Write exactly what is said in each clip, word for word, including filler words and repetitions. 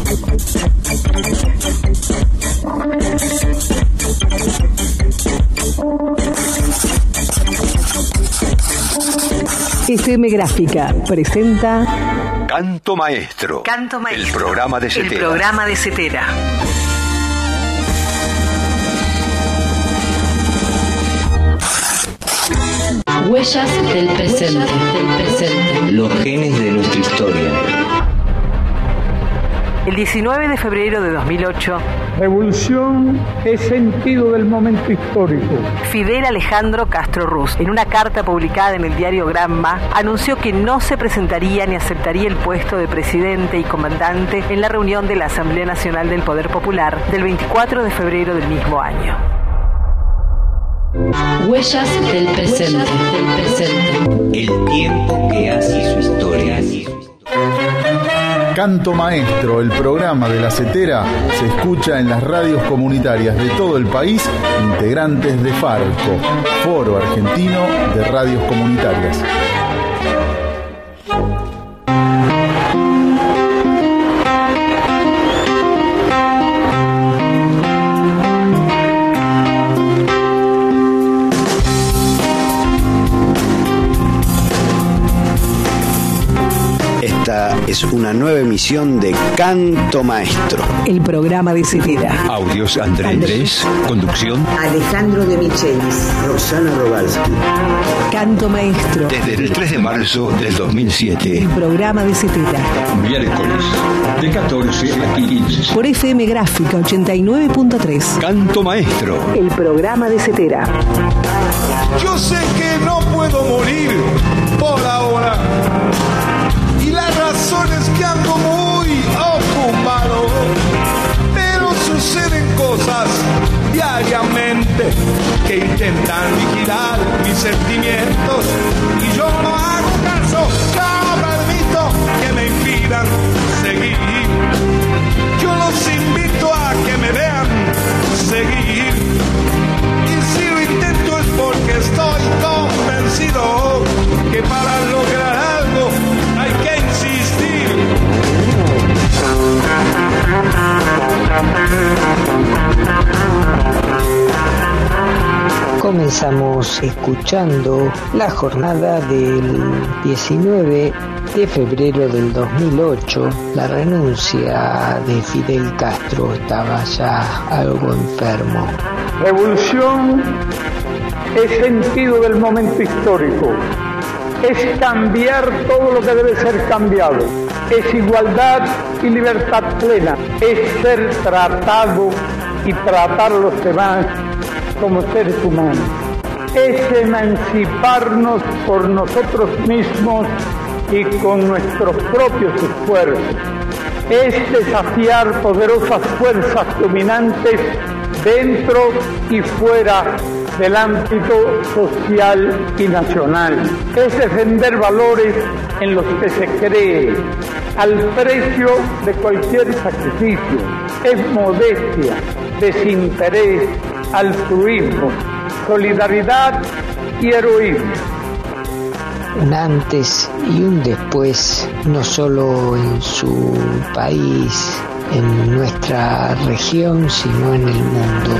F M Gráfica presenta Canto Maestro. Canto Maestro. El programa de Cetera. El programa de Cetera. Huellas del presente. del presente. Los genes de nuestra historia. El diecinueve de febrero de dos mil ocho, revolución es sentido del momento histórico. Fidel Alejandro Castro Ruz, en una carta publicada en el diario Granma, anunció que no se presentaría ni aceptaría el puesto de presidente y comandante en la reunión de la Asamblea Nacional del Poder Popular del veinticuatro de febrero del mismo año. Huellas del presente. del presente. El tiempo que hace su historia. Canto Maestro, el programa de la Cetera, se escucha en las radios comunitarias de todo el país, integrantes de FARCO, Foro Argentino de Radios Comunitarias. Es una nueva emisión de Canto Maestro, el programa de Cetera. Audios Andrés Andrés, conducción Alejandro de Michelis, Roxana Robalski. Canto Maestro. Desde el tres de marzo del dos mil siete. El programa de Cetera. Miércoles, de catorce a quince. Por F M Gráfica ochenta y nueve punto tres. Canto Maestro. El programa de Cetera. Yo sé que no puedo morir por ahora. Y la razón es que ando muy ocupado, pero suceden cosas diariamente que intentan vigilar mis sentimientos y yo no hago caso, no permito que me impidan seguir. Yo los invito a que me vean seguir y si lo intento es porque estoy convencido que para lograr algo hay que insistir. Comenzamos escuchando la jornada del diecinueve de febrero del dos mil ocho. La renuncia de Fidel Castro, estaba ya algo enfermo. Revolución es sentido del momento histórico. Es cambiar todo lo que debe ser cambiado. Es igualdad y libertad plena. Es ser tratado y tratar a los demás como seres humanos. Es emanciparnos por nosotros mismos y con nuestros propios esfuerzos. Es desafiar poderosas fuerzas dominantes dentro y fuera del ámbito social y nacional. Es defender valores en los que se cree, al precio de cualquier sacrificio. Es modestia, desinterés, altruismo, solidaridad y heroísmo. Un antes y un después, no solo en su país, en nuestra región, sino en el mundo.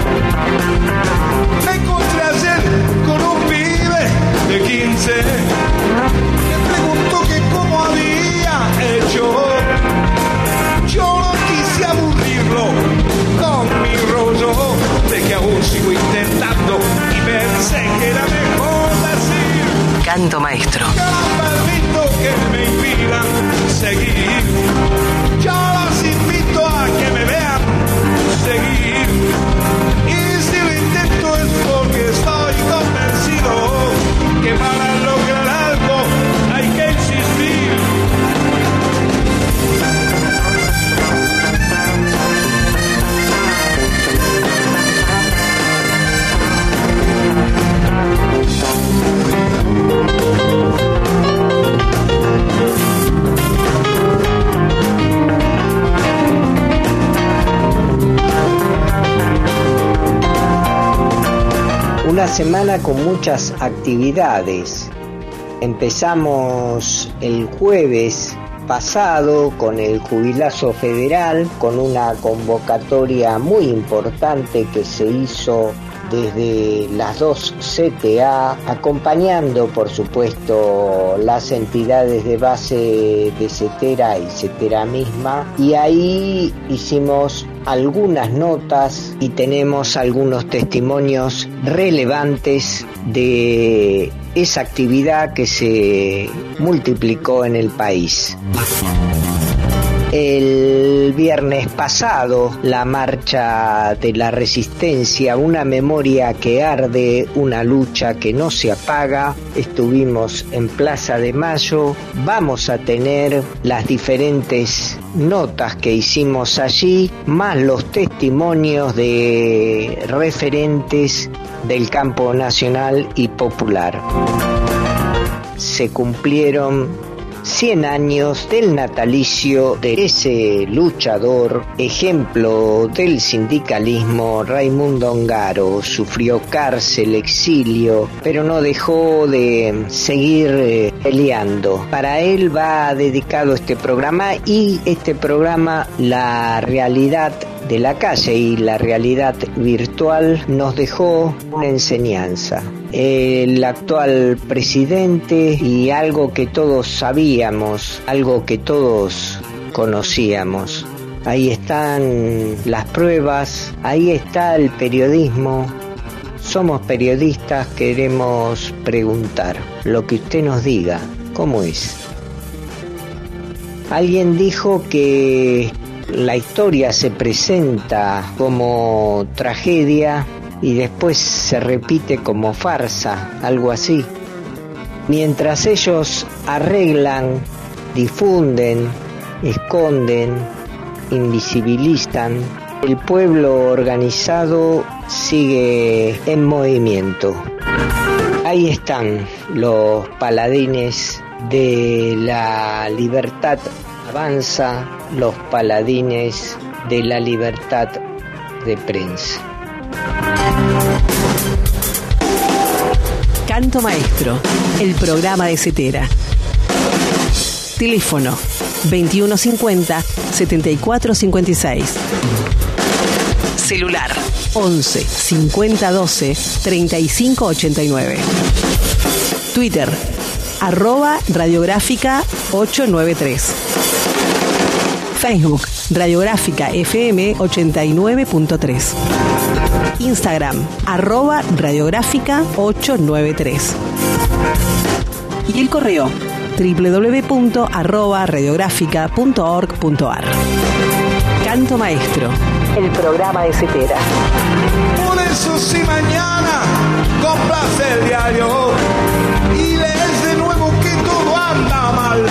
Me encontré ayer con un pibe de quince. Me preguntó que cómo había hecho. Yo no quise aburrirlo con mi rollo de que aún sigo intentando y pensé que era mejor decir Canto Maestro. Yo no permito que me impidan seguir. Yo los invito a que me vean seguir. Y si lo intento es porque estoy convencido que para lograr algo hay que insistir. Una semana con muchas actividades. Empezamos el jueves pasado con el jubilazo federal, con una convocatoria muy importante que se hizo desde las dos C T A, acompañando por supuesto las entidades de base de CETERA y CETERA misma, y ahí hicimos algunas notas y tenemos algunos testimonios relevantes de esa actividad que se multiplicó en el país. El viernes pasado, la marcha de la resistencia, una memoria que arde, una lucha que no se apaga. Estuvimos en Plaza de Mayo. Vamos a tener las diferentes notas que hicimos allí, más los testimonios de referentes del campo nacional y popular. Se cumplieron cien años del natalicio de ese luchador, ejemplo del sindicalismo. Raimundo Ongaro sufrió cárcel, exilio, pero no dejó de seguir eh, peleando. Para él va dedicado este programa, y este programa, la realidad de la calle y la realidad virtual, nos dejó una enseñanza. El actual presidente, y algo que todos sabíamos, algo que todos conocíamos. Ahí están las pruebas, ahí está el periodismo. Somos periodistas, queremos preguntar lo que usted nos diga, ¿cómo es? Alguien dijo que la historia se presenta como tragedia y después se repite como farsa, algo así. Mientras ellos arreglan, difunden, esconden, invisibilizan, el pueblo organizado sigue en movimiento. Ahí están los paladines de la libertad. Avanza, los paladines de la libertad de prensa. Canto Maestro, el programa de CETERA. Teléfono veintiuno cincuenta, setenta y cuatro cincuenta y seis. Celular once, cincuenta doce, treinta y cinco ochenta y nueve. Twitter arroba radiográfica ochocientos noventa y tres. Facebook Radiográfica F M ochenta y nueve punto tres. Instagram arroba radiográfica ochocientos noventa y tres. Y el correo doble u doble u doble u punto arroba radiográfica punto org punto a r. Canto Maestro, el programa de CETERA. Por eso si mañana compras el diario y lees de nuevo que todo anda mal,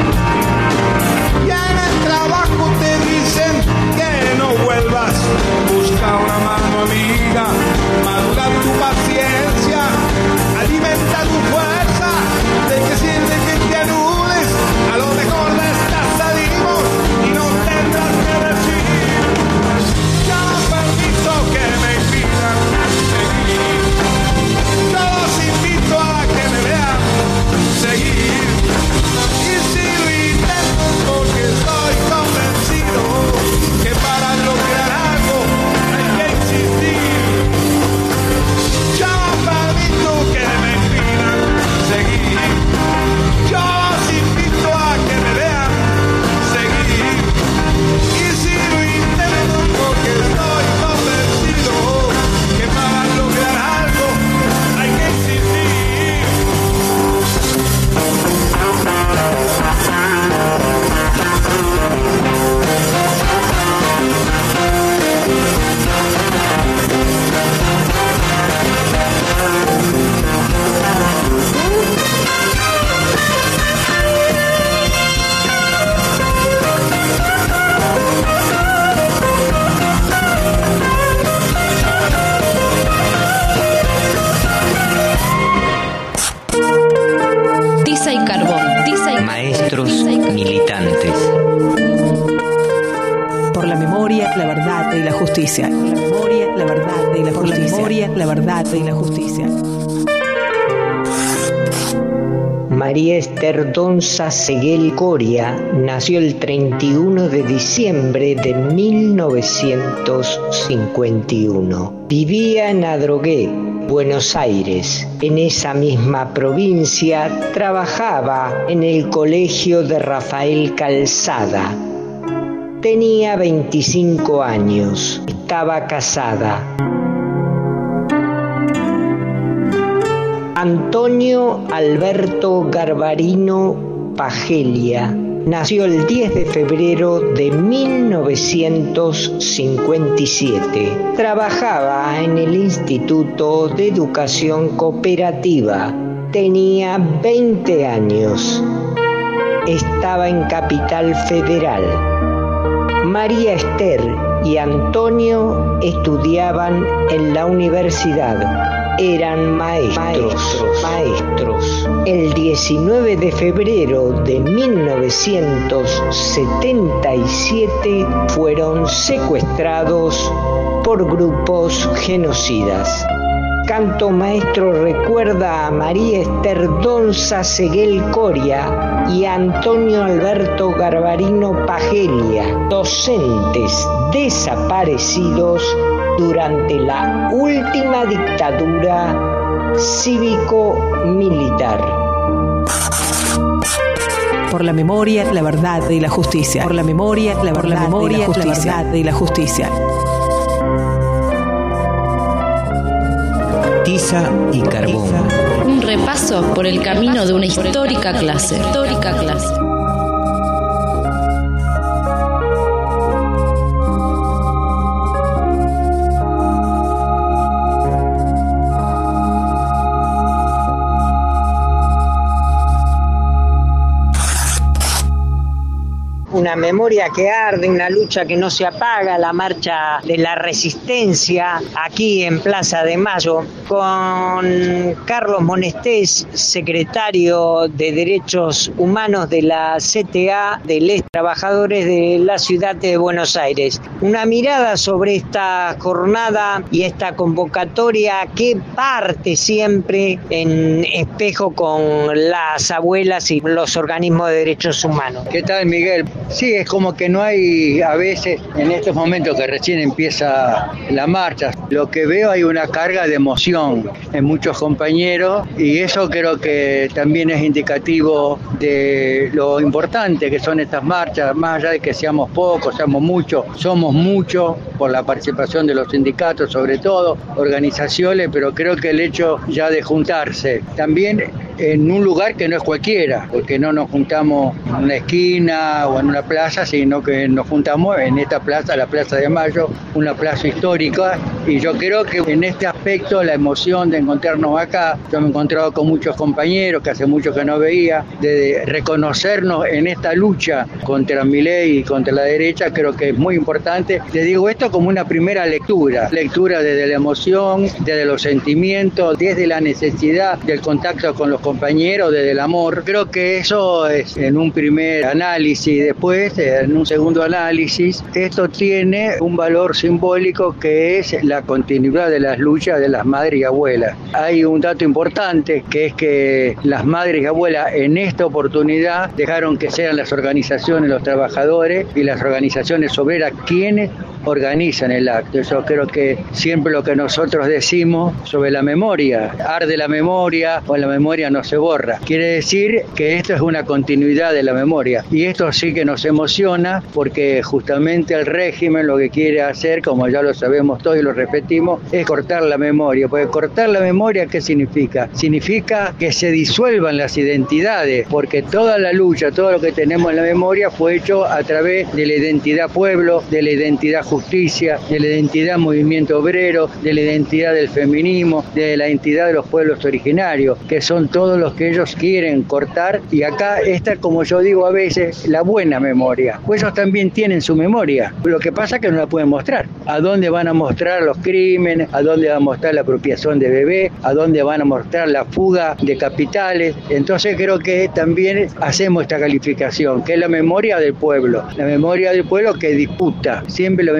ya en el trabajo te dicen que no vuelvas, busca una mano amiga, madura tu paciencia, alimenta tu fuerza. ¿De qué sirve que te anules? A lo mejor estás salimos y no tendrás que decir, ya no permito que me impidan seguir. Yo los invito a que me vean seguir. Y si lo intento porque estoy convencido que para lograr algo hay que insistir. Yo no permito que me impidan seguir. Yo los invito a que me vean seguir. Y si lo intento porque estoy convencido que para lograr algo hay que insistir. Tiza y carbón. Tiza y Maestros tiza y carbón. militantes. Por la memoria, la verdad y la justicia. Por la memoria, la verdad y la Por justicia. La memoria, la verdad y la justicia. María Esther Donza Seguel Coria nació el treinta y uno de diciembre de mil novecientos cincuenta y uno. Vivía en Adrogué, Buenos Aires. En esa misma provincia trabajaba en el colegio de Rafael Calzada. Tenía veinticinco años, estaba casada. Antonio Alberto Garbarino Pagelia nació el diez de febrero de mil novecientos cincuenta y siete. Trabajaba en el Instituto de Educación Cooperativa. Tenía veinte años. Estaba en Capital Federal. María Esther y Antonio estudiaban en la universidad. Eran maestros, maestros, maestros. El diecinueve de febrero de mil novecientos setenta y siete fueron secuestrados por grupos genocidas. Canto Maestro recuerda a María Esther Donza Seguel Coria y a Antonio Alberto Garbarino Pagelia, docentes desaparecidos durante la última dictadura cívico-militar. Por la memoria, la verdad y la justicia. Por la memoria, la verdad, la memoria, y la justicia. La verdad y la justicia. Tiza y carbón. Un repaso por el camino de una histórica clase. Histórica clase. Una memoria que arde, una lucha que no se apaga, la marcha de la resistencia aquí en Plaza de Mayo, con Carlos Monestés, secretario de Derechos Humanos de la C T A, de los trabajadores de la ciudad de Buenos Aires. Una mirada sobre esta jornada y esta convocatoria que parte siempre en espejo con las abuelas y los organismos de derechos humanos. ¿Qué tal, Miguel? Sí, es como que no hay, a veces, en estos momentos que recién empieza la marcha, lo que veo hay una carga de emoción en muchos compañeros y eso creo que también es indicativo de lo importante que son estas marchas, más allá de que seamos pocos, seamos muchos, somos muchos por la participación de los sindicatos, sobre todo, organizaciones, pero creo que el hecho ya de juntarse, también en un lugar que no es cualquiera, porque no nos juntamos en una esquina o en una plaza, sino que nos juntamos en esta plaza, la Plaza de Mayo, una plaza histórica, y yo creo que en este aspecto la emoción de encontrarnos acá, yo me he encontrado con muchos compañeros que hace mucho que no veía, de reconocernos en esta lucha contra Milei y contra la derecha, creo que es muy importante. Te digo esto como una primera lectura, lectura desde la emoción, desde los sentimientos, desde la necesidad del contacto con los compañeros, desde el amor. Creo que eso es en un primer análisis. Después, en un segundo análisis, esto tiene un valor simbólico que es la continuidad de las luchas de las madres y abuelas. Hay un dato importante que es que las madres y abuelas en esta oportunidad dejaron que sean las organizaciones, los trabajadores y las organizaciones obreras quienes organizan el acto. Eso creo que siempre lo que nosotros decimos sobre la memoria, arde la memoria o la memoria no se borra. Quiere decir que esto es una continuidad de la memoria y esto sí que nos emociona porque justamente el régimen lo que quiere hacer, como ya lo sabemos todos y lo repetimos, es cortar la memoria. Porque cortar la memoria, ¿qué significa? Significa que se disuelvan las identidades, porque toda la lucha, todo lo que tenemos en la memoria fue hecho a través de la identidad pueblo, de la identidad justicia, de la identidad movimiento obrero, de la identidad del feminismo, de la identidad de los pueblos originarios, que son todos los que ellos quieren cortar. Y acá está, como yo digo a veces, la buena memoria. Pues ellos también tienen su memoria, lo que pasa es que no la pueden mostrar. ¿A dónde van a mostrar los crímenes? ¿A dónde van a mostrar la apropiación de bebés? ¿A dónde van a mostrar la fuga de capitales? Entonces creo que también hacemos esta calificación, que es la memoria del pueblo, la memoria del pueblo que disputa, siempre la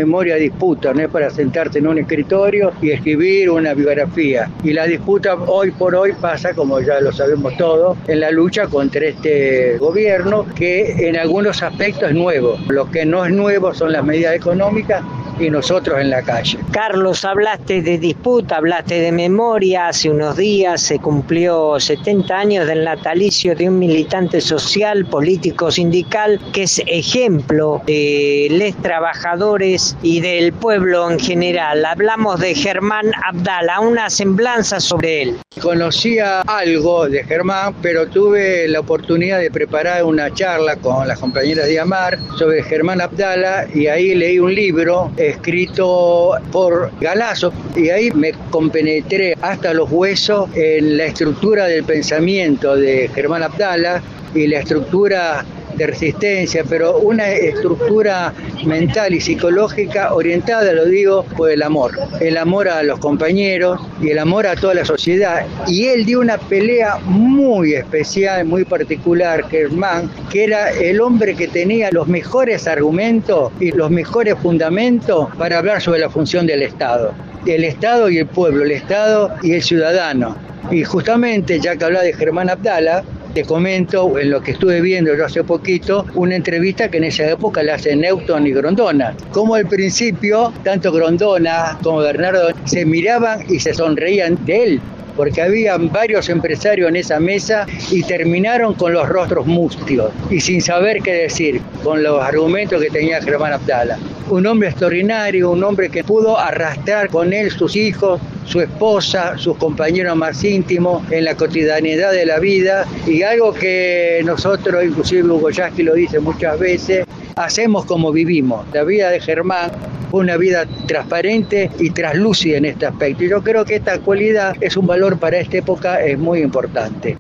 memoria disputa, no es para sentarse en un escritorio y escribir una biografía. Y la disputa hoy por hoy pasa, como ya lo sabemos todos, en la lucha contra este gobierno, que en algunos aspectos es nuevo. Lo que no es nuevo son las medidas económicas y nosotros en la calle. Carlos, hablaste de disputa, hablaste de memoria. Hace unos días se cumplió setenta años del natalicio de un militante social, político, sindical, que es ejemplo de los trabajadores y del pueblo en general. Hablamos de Germán Abdala, una semblanza sobre él. Conocía algo de Germán, pero tuve la oportunidad de preparar una charla con las compañeras de Amar sobre Germán Abdala, y ahí leí un libro escrito por Galazo, y ahí me compenetré hasta los huesos en la estructura del pensamiento de Germán Abdala y la estructura de resistencia, pero una estructura mental y psicológica orientada, lo digo, por el amor, el amor a los compañeros y el amor a toda la sociedad. Y él dio una pelea muy especial, muy particular, Germán, que era el hombre que tenía los mejores argumentos y los mejores fundamentos para hablar sobre la función del Estado. El Estado y el pueblo, el Estado y el ciudadano. Y justamente, ya que hablaba de Germán Abdala, te comento, en lo que estuve viendo yo hace poquito, una entrevista que en esa época le hacen Newton y Grondona. Como al principio, tanto Grondona como Bernardo se miraban y se sonreían de él, porque había varios empresarios en esa mesa y terminaron con los rostros mustios y sin saber qué decir, con los argumentos que tenía Germán Abdala. Un hombre extraordinario, un hombre que pudo arrastrar con él sus hijos, su esposa, sus compañeros más íntimos en la cotidianidad de la vida, y algo que nosotros, inclusive Hugo Yasky lo dice muchas veces, hacemos como vivimos. La vida de Germán fue una vida transparente y traslúcida en este aspecto, y yo creo que esta cualidad es un valor para esta época, es muy importante.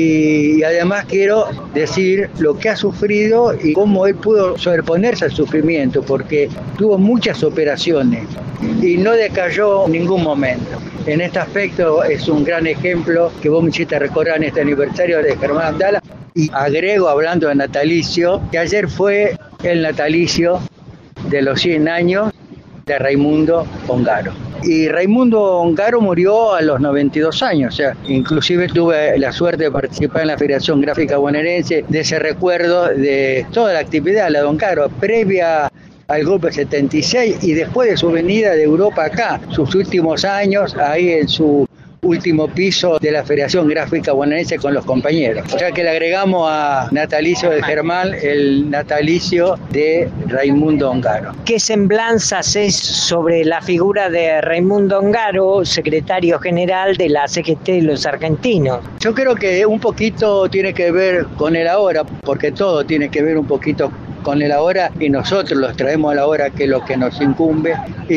Y además quiero decir lo que ha sufrido y cómo él pudo sobreponerse al sufrimiento, porque tuvo muchas operaciones y no decayó en ningún momento. En este aspecto es un gran ejemplo que vos me hiciste recordar en este aniversario de Germán Abdala. Y agrego, hablando de natalicio, que ayer fue el natalicio de los cien años de Raimundo Ongaro. Y Raimundo Ongaro murió a los noventa y dos años, o sea, inclusive tuve la suerte de participar en la Federación Gráfica Bonaerense, de ese recuerdo de toda la actividad de la de Ongaro, previa al golpe setenta y seis y después de su venida de Europa acá, sus últimos años ahí en su último piso de la Federación Gráfica Bonaerense con los compañeros. O sea que le agregamos a natalicio de Germán el natalicio de Raimundo Ongaro. ¿Qué semblanzas es sobre la figura de Raimundo Ongaro, secretario general de la C G T de los argentinos? Yo creo que un poquito tiene que ver con el ahora, porque todo tiene que ver un poquito con el ahora, y nosotros los traemos a la hora, que es lo que nos incumbe.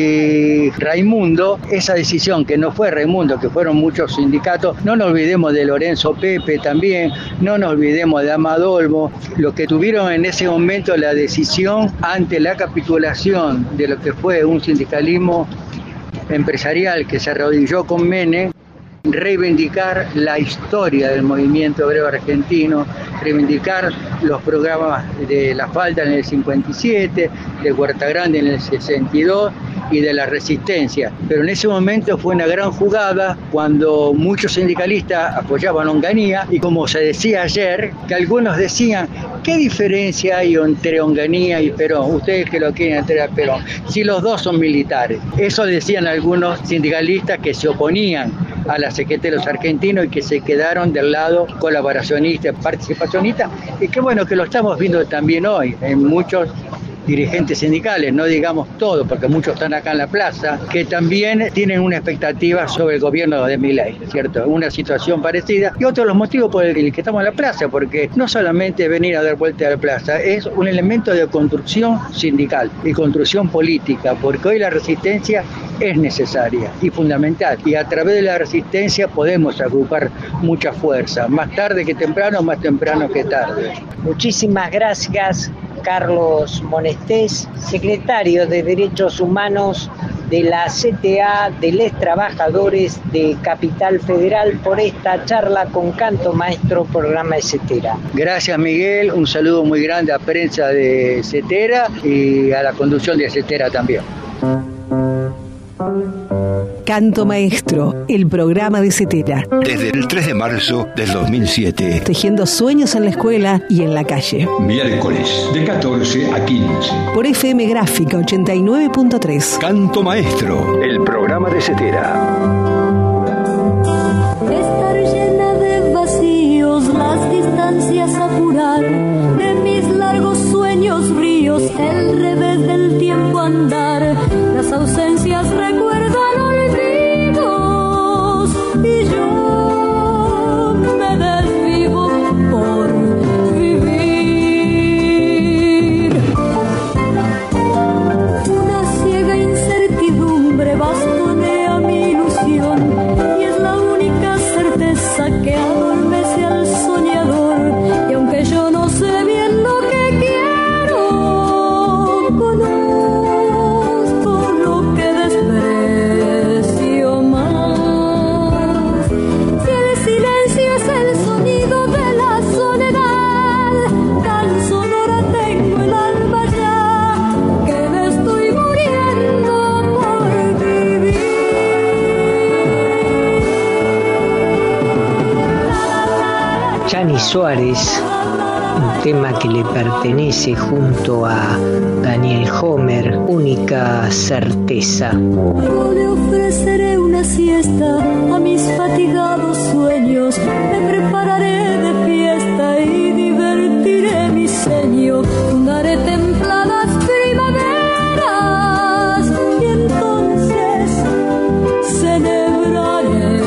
Y Raimundo, esa decisión que no fue Raimundo, que fueron muchos sindicatos, no nos olvidemos de Lorenzo Pepe también, no nos olvidemos de Amadolmo, los que tuvieron en ese momento la decisión ante la capitulación de lo que fue un sindicalismo empresarial que se arrodilló con Menem, reivindicar la historia del movimiento obrero argentino, reivindicar los programas de La Falda en el cincuenta y siete, de Huerta Grande en el sesenta y dos y de la Resistencia. Pero en ese momento fue una gran jugada cuando muchos sindicalistas apoyaban a Onganía, y como se decía ayer, que algunos decían, ¿qué diferencia hay entre Onganía y Perón? Ustedes que lo quieren entrar a Perón, si los dos son militares. Eso decían algunos sindicalistas que se oponían a la C G T de los argentinos y que se quedaron del lado colaboracionista, participacionista, y que bueno, que lo estamos viendo también hoy en muchos dirigentes sindicales, no digamos todos, porque muchos están acá en la plaza, que también tienen una expectativa sobre el gobierno de Milei, ¿cierto? Una situación parecida. Y otro de los motivos por el que estamos en la plaza, porque no solamente venir a dar vuelta a la plaza, es un elemento de construcción sindical y construcción política, porque hoy la resistencia es necesaria y fundamental, y a través de la resistencia podemos agrupar mucha fuerza, más tarde que temprano, más temprano que tarde. Muchísimas gracias, Carlos Monestés, secretario de Derechos Humanos de la C T A de los trabajadores de Capital Federal por esta charla con Canto Maestro, programa de Cetera. Gracias, Miguel, un saludo muy grande a prensa de Cetera y a la conducción de Cetera también. Canto Maestro, el programa de Cetera. Desde el tres de marzo del dos mil siete. Tejiendo sueños en la escuela y en la calle. Miércoles, de catorce a quince. Por F M Gráfica ochenta y nueve punto tres. Canto Maestro, el programa de Cetera. Estar llena de vacíos, las distancias a curar, de mis largos sueños ríos, el revés del tiempo andar, las ausencias recuerdan olvidos y yo me desvivo por vivir. Una ciega incertidumbre bastonea mi ilusión y es la única certeza que adormece al soñador. Y aunque yo no sé bien lo que quiero, conozco lo que desprecio más. Si el silencio es el sonido de la soledad, tan sonora tengo el alma ya, que me estoy muriendo por vivir. Chani Suárez, un tema que le pertenece junto a Daniel Homer, Única Certeza. Yo le ofreceré una siesta a mis fatigados sueños, me prepararé de fiesta y divertiré mi ceño, fundaré templadas primaveras y entonces celebraré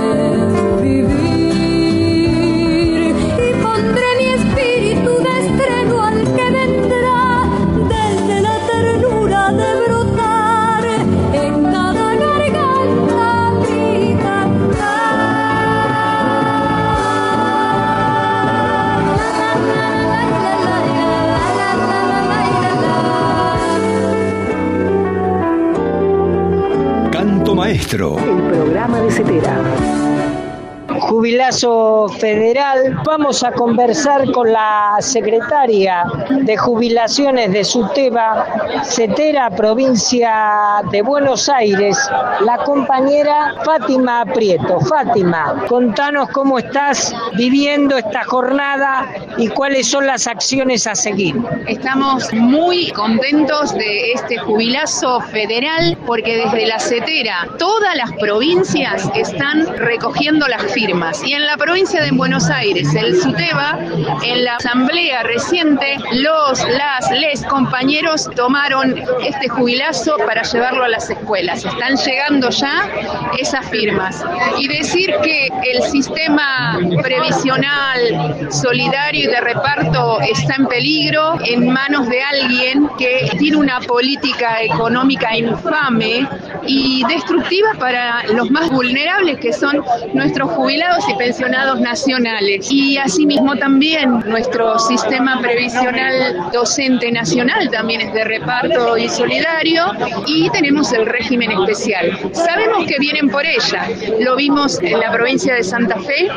vivir y pondré mi espíritu de estreno al que vendrá desde la ternura de brotar en cada garganta mi cantar. Canto Maestro, el programa de Cetera. Jubilazo Federal, vamos a conversar con la secretaria de Jubilaciones de SUTEBA, Cetera, provincia de Buenos Aires, la compañera Fátima Prieto. Fátima, contanos cómo estás viviendo esta jornada y cuáles son las acciones a seguir. Estamos muy contentos de este jubilazo federal porque desde la Cetera todas las provincias están recogiendo las firmas. Y en la provincia de Buenos Aires, el SUTEBA, en la asamblea reciente, los, las, les compañeros tomaron este jubilazo para llevarlo a las escuelas. Están llegando ya esas firmas. Y decir que el sistema previsional, solidario y de reparto está en peligro en manos de alguien que tiene una política económica infame y destructiva para los más vulnerables, que son nuestros jubilados y pensionados nacionales. Y asimismo también nuestro sistema previsional docente nacional también es de reparto y solidario, y tenemos el régimen especial. Sabemos que vienen por ella. Lo vimos en la provincia de Santa Fe,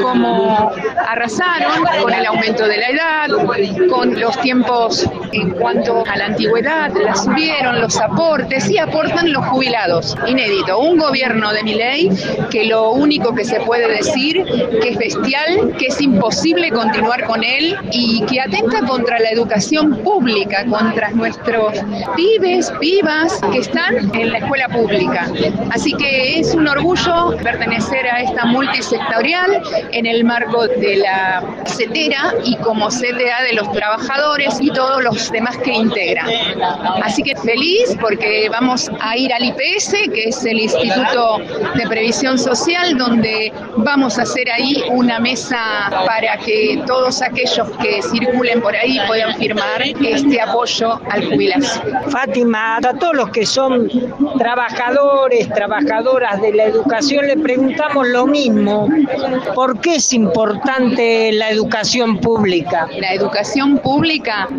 como arrasaron con el aumento de la edad, con los tiempos en cuanto a la antigüedad, la subieron, los aportes, y aportan los jubilados. Inédito. Un gobierno de Milei que lo único que se puede decir que es bestial, que es imposible continuar con él y que atenta contra la educación pública, contra nuestros pibes, pibas que están en la escuela pública. Así que es un orgullo pertenecer a esta multisectorial en el marco de la Cetera y como C T A de los trabajadores y todos los demás que integran. Así que feliz porque vamos a ir al I P S, que es el Instituto de Previsión Social, donde vamos a hacer ahí una mesa para que todos aquellos que circulen por ahí puedan firmar este apoyo al jubilazo. Fátima, a todos los que son trabajadores, trabajadoras de la educación, le preguntamos lo mismo. ¿Por qué es importante la educación pública? La educación pública porque nos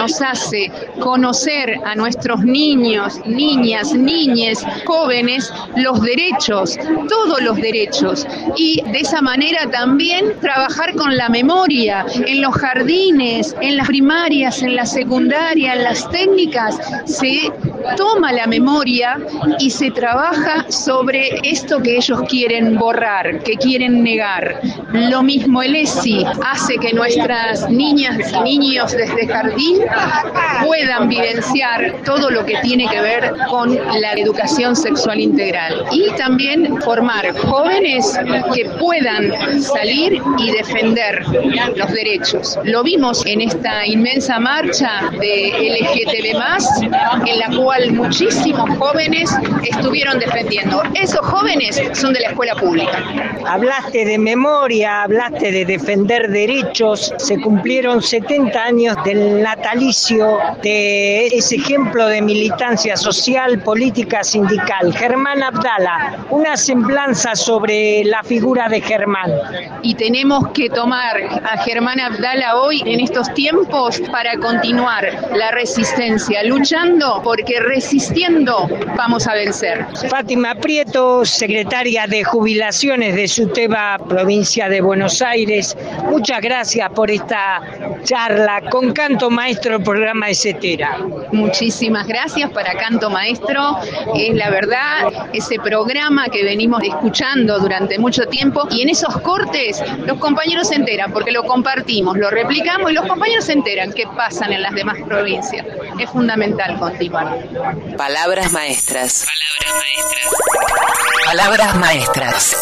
nos hace conocer a nuestros niños, niñas, niñes, jóvenes, los derechos, todos los derechos, y de esa manera también trabajar con la memoria en los jardines, en las primarias, en la secundaria, en las técnicas, se toma la memoria y se trabaja sobre esto que ellos quieren borrar, que quieren negar. Lo mismo el E S I hace que nuestras niñas y niños desde jardín puedan vivenciar todo lo que tiene que ver con la educación sexual integral y también formar jóvenes que puedan salir y defender los derechos. Lo vimos en esta inmensa marcha de L G T B más, en la cual muchísimos jóvenes estuvieron defendiendo. Esos jóvenes son de la escuela pública. Hablaste de memoria, hablaste de defender derechos, se cumplieron setenta años del natalicio de ese ejemplo de militancia social, política, sindical. Germán Abdala, una semblanza sobre la figura de Germán. Y tenemos que tomar a Germán Abdala hoy en estos tiempos para continuar la resistencia, luchando, porque resistiendo vamos a vencer. Fátima Prieto, secretaria de Jubilaciones de SUTEBA, provincia de Buenos Aires, muchas gracias por esta charla con Canto Maestro, el programa de Cetera. Muchísimas gracias para Canto Maestro, es la verdad ese programa que venimos escuchando durante mucho tiempo, y en esos cortes los compañeros se enteran porque lo compartimos, lo replicamos y los compañeros se enteran qué pasan en las demás provincias. Es fundamental continuar. Palabras maestras. Palabras maestras.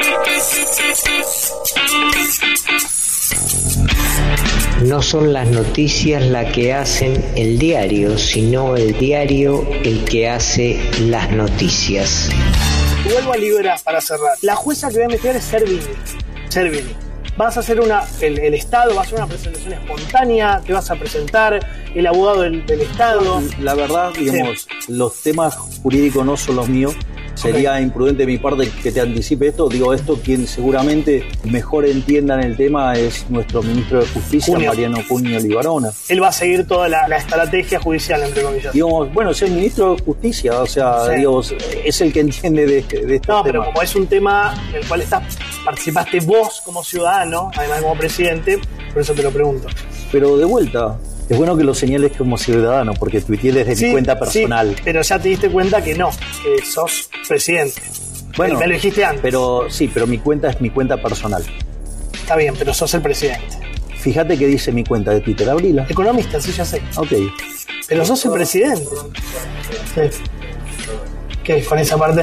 No son las noticias las que hacen el diario, sino el diario el que hace las noticias. Vuelvo a Libera para cerrar. La jueza que voy a investigar es Servini. Servini. Vas a hacer una, el, el Estado va a hacer una presentación espontánea, te vas a presentar, el abogado del, del Estado. La verdad, digamos, sí. Los temas jurídicos no son los míos. Sería okay. Imprudente de mi parte que te anticipe esto. Digo esto, quien seguramente mejor entienda en el tema es nuestro ministro de Justicia, Junio. Mariano Puño Libarona. Él va a seguir toda la, la estrategia judicial, entre comillas. Digamos, bueno, es el ministro de Justicia, o sea, sí. digamos, es el que entiende de, de este No, tema. pero como es un tema del cual estás, participaste vos como ciudadano, además como presidente, por eso te lo pregunto. Pero de vuelta, es bueno que lo señales como ciudadano, porque tuiteé desde sí, mi cuenta personal. Sí, pero ya te diste cuenta que no, que sos presidente. Bueno, me lo dijiste antes. Pero sí, pero mi cuenta es mi cuenta personal. Está bien, pero sos el presidente. Fíjate que dice mi cuenta de Twitter, abrila. Economista, sí, ya sé. Ok. Pero sos el presidente. Sí. ¿Qué? ¿Con esa parte?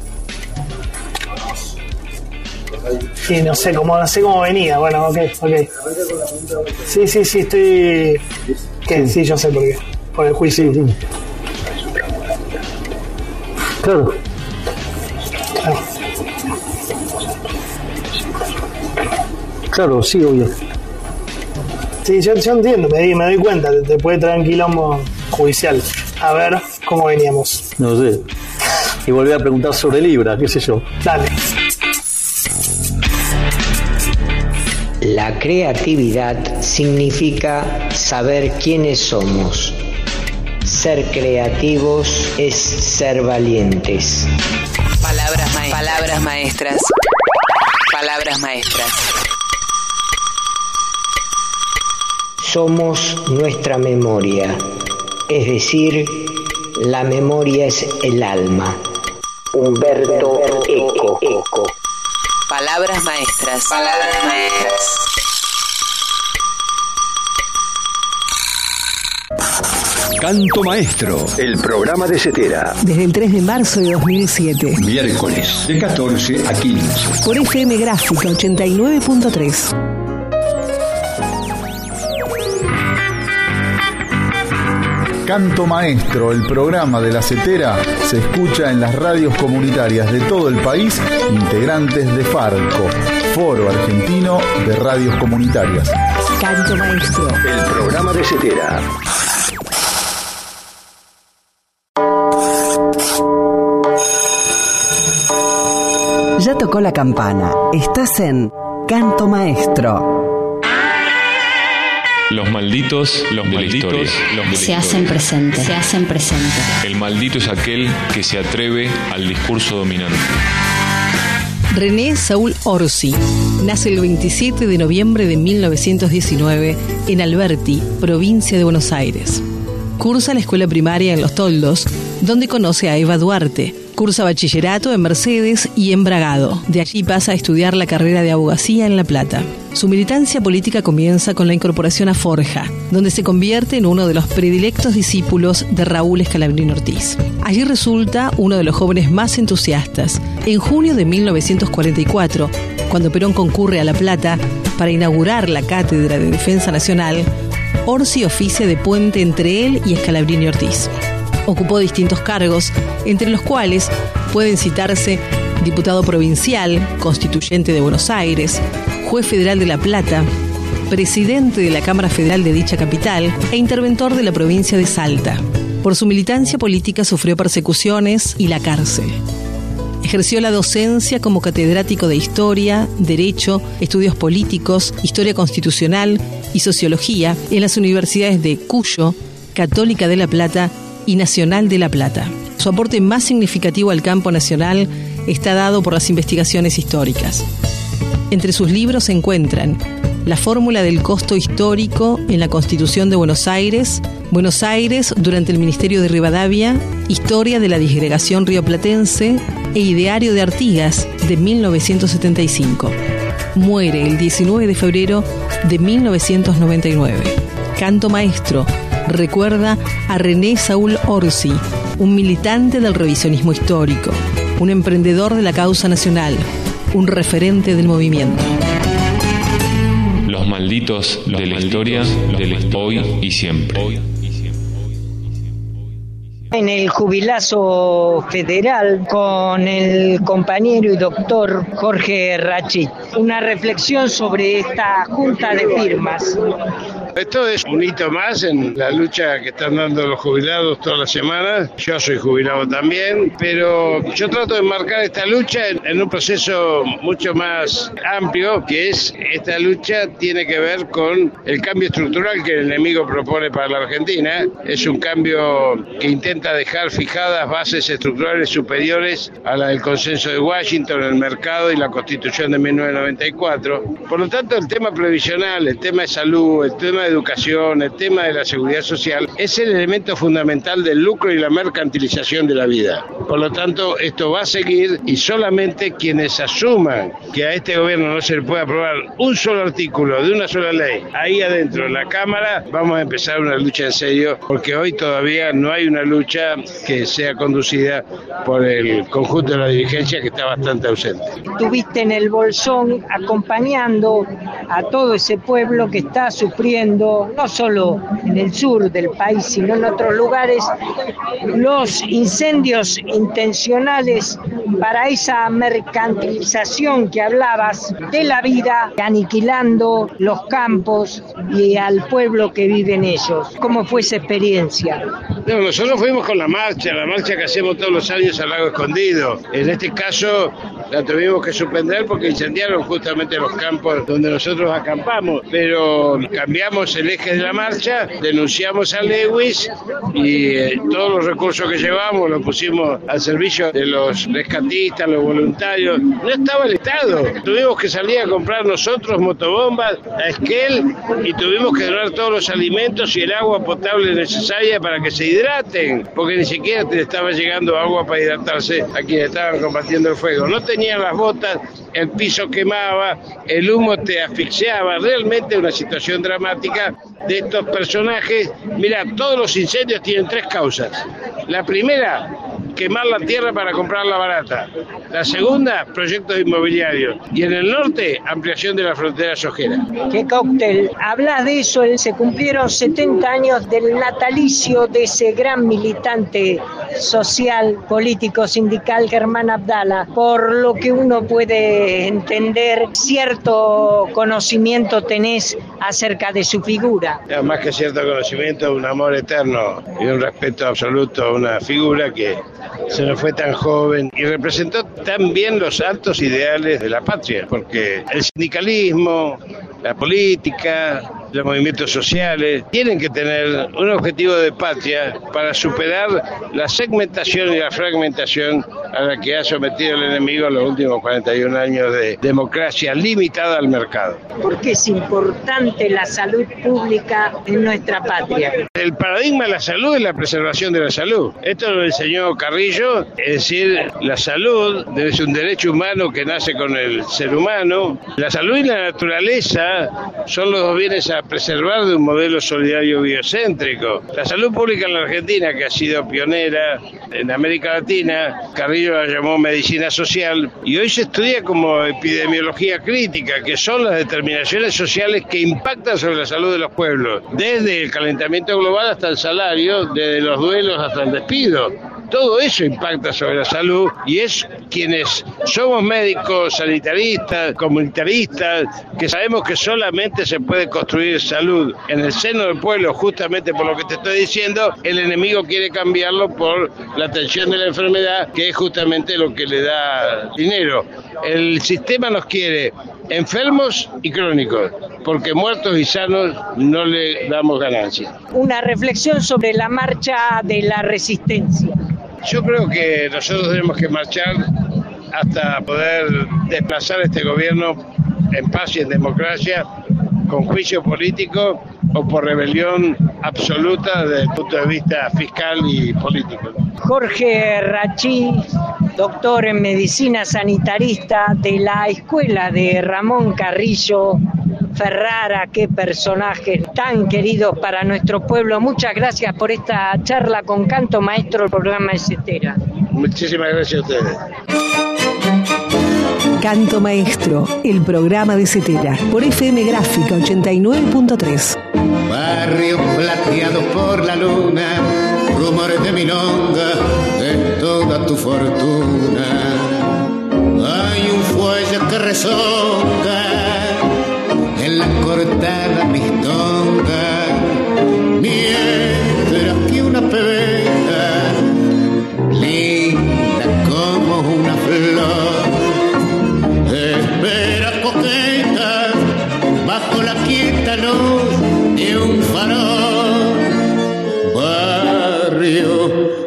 Sí, no sé cómo, no sé cómo venía. Bueno, ok, ok. Sí, sí, sí, estoy... ¿Qué? Sí, yo sé por qué. Por el juicio. Sí, sí. Claro. Claro. Claro, sí, obvio. Sí, yo, yo entiendo, me, me doy cuenta, te, te puede traer un quilombo judicial. A ver, ¿cómo veníamos? No sé. Y volví a preguntar sobre Libra, qué sé yo. Dale. La creatividad significa saber quiénes somos. Ser creativos es ser valientes. Palabras, ma- Palabras maestras. Palabras maestras. Somos nuestra memoria, es decir, la memoria es el alma. Humberto Eco. Eco. Palabras maestras. Palabras maestras. Canto Maestro, el programa de Cetera. Desde el tres de marzo de dos mil siete. Miércoles, de catorce a quince. Por F M Gráfica ochenta y nueve punto tres. Canto Maestro, el programa de la Cetera, se escucha en las radios comunitarias de todo el país, integrantes de Farco, Foro Argentino de Radios Comunitarias. Canto Maestro, el programa de Cetera. Ya tocó la campana. Estás en Canto Maestro. Los malditos, los de malditos, la historia. Los de se hacen presentes, se hacen presentes. El maldito es aquel que se atreve al discurso dominante. René Saúl Orsi nace el veintisiete de noviembre de mil novecientos diecinueve en Alberti, provincia de Buenos Aires. Cursa la escuela primaria en Los Toldos, donde conoce a Eva Duarte. Cursa bachillerato en Mercedes y en Bragado. De allí pasa a estudiar la carrera de abogacía en La Plata. Su militancia política comienza con la incorporación a Forja, donde se convierte en uno de los predilectos discípulos de Raúl Scalabrini Ortiz. Allí resulta uno de los jóvenes más entusiastas. En junio de mil novecientos cuarenta y cuatro, cuando Perón concurre a La Plata para inaugurar la Cátedra de Defensa Nacional, Orsi oficia de puente entre él y Scalabrini Ortiz. Ocupó distintos cargos, entre los cuales pueden citarse diputado provincial, constituyente de Buenos Aires, juez federal de La Plata, presidente de la Cámara Federal de dicha capital e interventor de la provincia de Salta. Por su militancia política sufrió persecuciones y la cárcel. Ejerció la docencia como catedrático de Historia, Derecho, Estudios Políticos, Historia Constitucional y Sociología en las universidades de Cuyo, Católica de La Plata y Nacional de La Plata. Su aporte más significativo al campo nacional está dado por las investigaciones históricas. Entre sus libros se encuentran La fórmula del costo histórico en la Constitución de Buenos Aires, Buenos Aires durante el Ministerio de Rivadavia, Historia de la disgregación rioplatense e Ideario de Artigas de mil novecientos setenta y cinco. Muere el diecinueve de febrero de mil novecientos noventa y nueve. Canto Maestro recuerda a René Saúl Orsi, un militante del revisionismo histórico, un emprendedor de la causa nacional, un referente del movimiento. Los malditos Los de la malditos historia, de la hoy y siempre. En el jubilazo federal con el compañero y doctor Jorge Rachit. Una reflexión sobre esta junta de firmas. Esto es un hito más en la lucha que están dando los jubilados todas las semanas. Yo soy jubilado también, pero yo trato de enmarcar esta lucha en, en un proceso mucho más amplio, que es esta lucha tiene que ver con el cambio estructural que el enemigo propone para la Argentina. Es un cambio que intenta dejar fijadas bases estructurales superiores a la del consenso de Washington, el mercado y la Constitución de mil novecientos noventa y cuatro. Por lo tanto, el tema previsional, el tema de salud, el tema de educación, el tema de la seguridad social, es el elemento fundamental del lucro y la mercantilización de la vida. Por lo tanto, esto va a seguir y solamente quienes asuman que a este gobierno no se le puede aprobar un solo artículo de una sola ley, ahí adentro en la Cámara, vamos a empezar una lucha en serio, porque hoy todavía no hay una lucha que sea conducida por el conjunto de la dirigencia, que está bastante ausente. Estuviste en el Bolsón acompañando a todo ese pueblo que está sufriendo, no solo en el sur del país, sino en otros lugares, los incendios intencionales para esa mercantilización que hablabas de la vida, aniquilando los campos y al pueblo que vive en ellos. ¿Cómo fue esa experiencia? No, nosotros fuimos con la marcha, la marcha que hacemos todos los años al Lago Escondido. En este caso la tuvimos que suspender porque incendiaron justamente los campos donde nosotros acampamos, pero cambiamos el eje de la marcha, denunciamos a Lewis y eh, todos los recursos que llevamos los pusimos al servicio de los rescatistas, los voluntarios. No estaba el Estado, tuvimos que salir a comprar nosotros motobombas a Esquel y tuvimos que donar todos los alimentos y el agua potable necesaria para que se hidraten, porque ni siquiera te estaba llegando agua para hidratarse a quienes estaban combatiendo el fuego. No tenían las botas, el piso quemaba, el humo te asfixiaba, realmente una situación dramática de estos personajes. Mira, todos los incendios tienen tres causas. La primera, quemar la tierra para comprarla barata. La segunda, proyectos inmobiliarios. Y en el norte, ampliación de la frontera sojera. ¡Qué cóctel! Hablas de eso, se cumplieron setenta años del natalicio de ese gran militante social, político, sindical, Germán Abdala. Por lo que uno puede entender, cierto conocimiento tenés acerca de su figura. Ya, más que cierto conocimiento, un amor eterno y un respeto absoluto a una figura que se nos fue tan joven y representó tan bien los altos ideales de la patria, porque el sindicalismo, la política, los movimientos sociales, tienen que tener un objetivo de patria para superar la segmentación y la fragmentación a la que ha sometido el enemigo en los últimos cuarenta y un años de democracia limitada al mercado. ¿Por qué es importante la salud pública en nuestra patria? El paradigma de la salud es la preservación de la salud. Esto lo enseñó Carrillo, es decir, la salud es un derecho humano que nace con el ser humano. La salud y la naturaleza son los dos bienes a preservar de un modelo solidario biocéntrico. La salud pública en la Argentina, que ha sido pionera en América Latina, Carrillo la llamó medicina social, y hoy se estudia como epidemiología crítica, que son las determinaciones sociales que impactan sobre la salud de los pueblos, desde el calentamiento global hasta el salario, desde los duelos hasta el despido. Todo eso impacta sobre la salud y es quienes somos médicos, sanitaristas, comunitaristas, que sabemos que solamente se puede construir salud en el seno del pueblo, justamente por lo que te estoy diciendo. El enemigo quiere cambiarlo por la atención de la enfermedad, que es justamente lo que le da dinero. El sistema nos quiere enfermos y crónicos, porque muertos y sanos no le damos ganancia. Una reflexión sobre la marcha de la resistencia. Yo creo que nosotros tenemos que marchar hasta poder desplazar a este gobierno en paz y en democracia, con juicio político o por rebelión absoluta desde el punto de vista fiscal y político. Jorge Rachí, doctor en medicina sanitarista de la escuela de Ramón Carrillo Ferrara, qué personajes tan queridos para nuestro pueblo. Muchas gracias por esta charla con Canto Maestro, el programa de Cetera. Muchísimas gracias a ustedes. Canto Maestro, el programa de Cetera, por F M Gráfica ochenta y nueve punto tres. Barrio plateado por la luna, rumores de milonga, de toda tu fortuna. Hay un fuelle que rezonga en la cortada mistonga, mientras que una pebeta linda como una flor espera coqueta bajo la quieta luz de un farol. Barrio,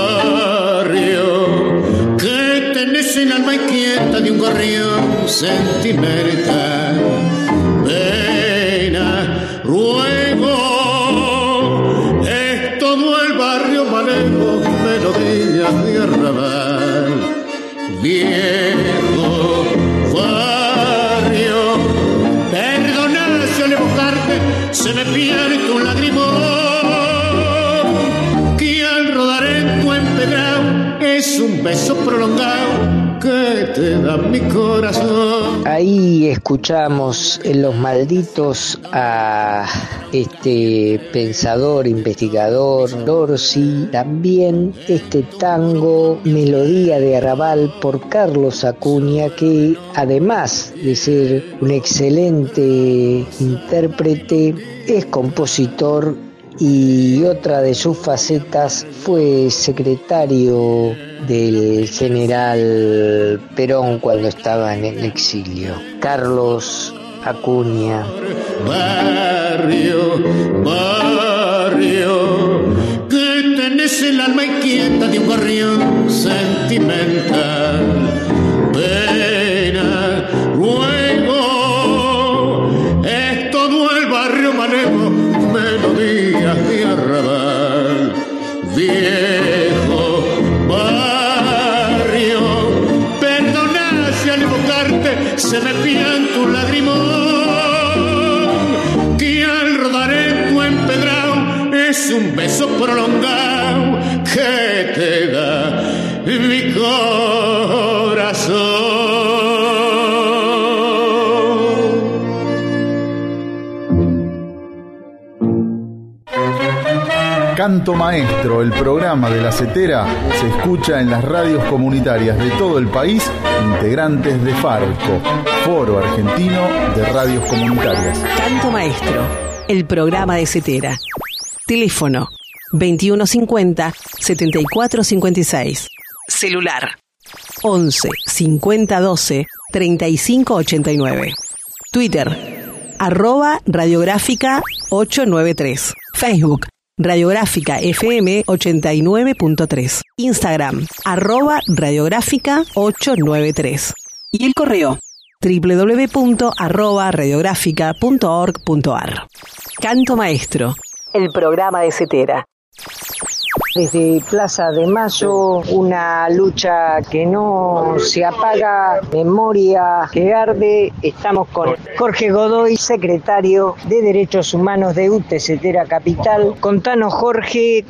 barrio, que tenés el alma inquieta de un gorrión sentimental. Pena, ruego, es todo el barrio manejo, melodías de arrabal. Viejo barrio, perdona si al evocarte se me pierde un lagrimón, que al rodar en tu empedrado es un beso prolongado que te da mi corazón. Ahí escuchamos en Los Malditos a este pensador, investigador Orsi, también este tango Melodía de Arrabal por Carlos Acuña, que además de ser un excelente intérprete, es compositor y otra de sus facetas fue secretario del general Perón cuando estaba en el exilio. Carlos Acuña. Barrio, barrio, que tenés el alma inquieta de un gorrión sentimental. Pena, ruego, es todo el barrio manejo, melodías de arrabal. Viejo barrio, perdona si al evocarte se me pian tu lagrimón, que al rodar en tu empedrado es un beso prolongado que te da mi corazón. Canto Maestro, el programa de la Cetera, se escucha en las radios comunitarias de todo el país, integrantes de Farco, Foro Argentino de Radios Comunitarias. Canto Maestro, el programa de Cetera. Teléfono veintiuno cincuenta, setenta y cuatro cincuenta y seis. Celular once, cincuenta doce, treinta y cinco ochenta y nueve. Twitter arroba radiográfica ochocientos noventa y tres. Facebook, Radiográfica F M ochenta y nueve punto tres. Instagram, arroba radiográfica ochocientos noventa y tres. Y el correo, doble u doble u doble u punto arroba radiográfica punto org punto a r. Canto Maestro, el programa de Cetera. Desde Plaza de Mayo, una lucha que no se apaga, memoria que arde. Estamos con Jorge Godoy, secretario de Derechos Humanos de U T E Cetera Capital. Contanos, Jorge,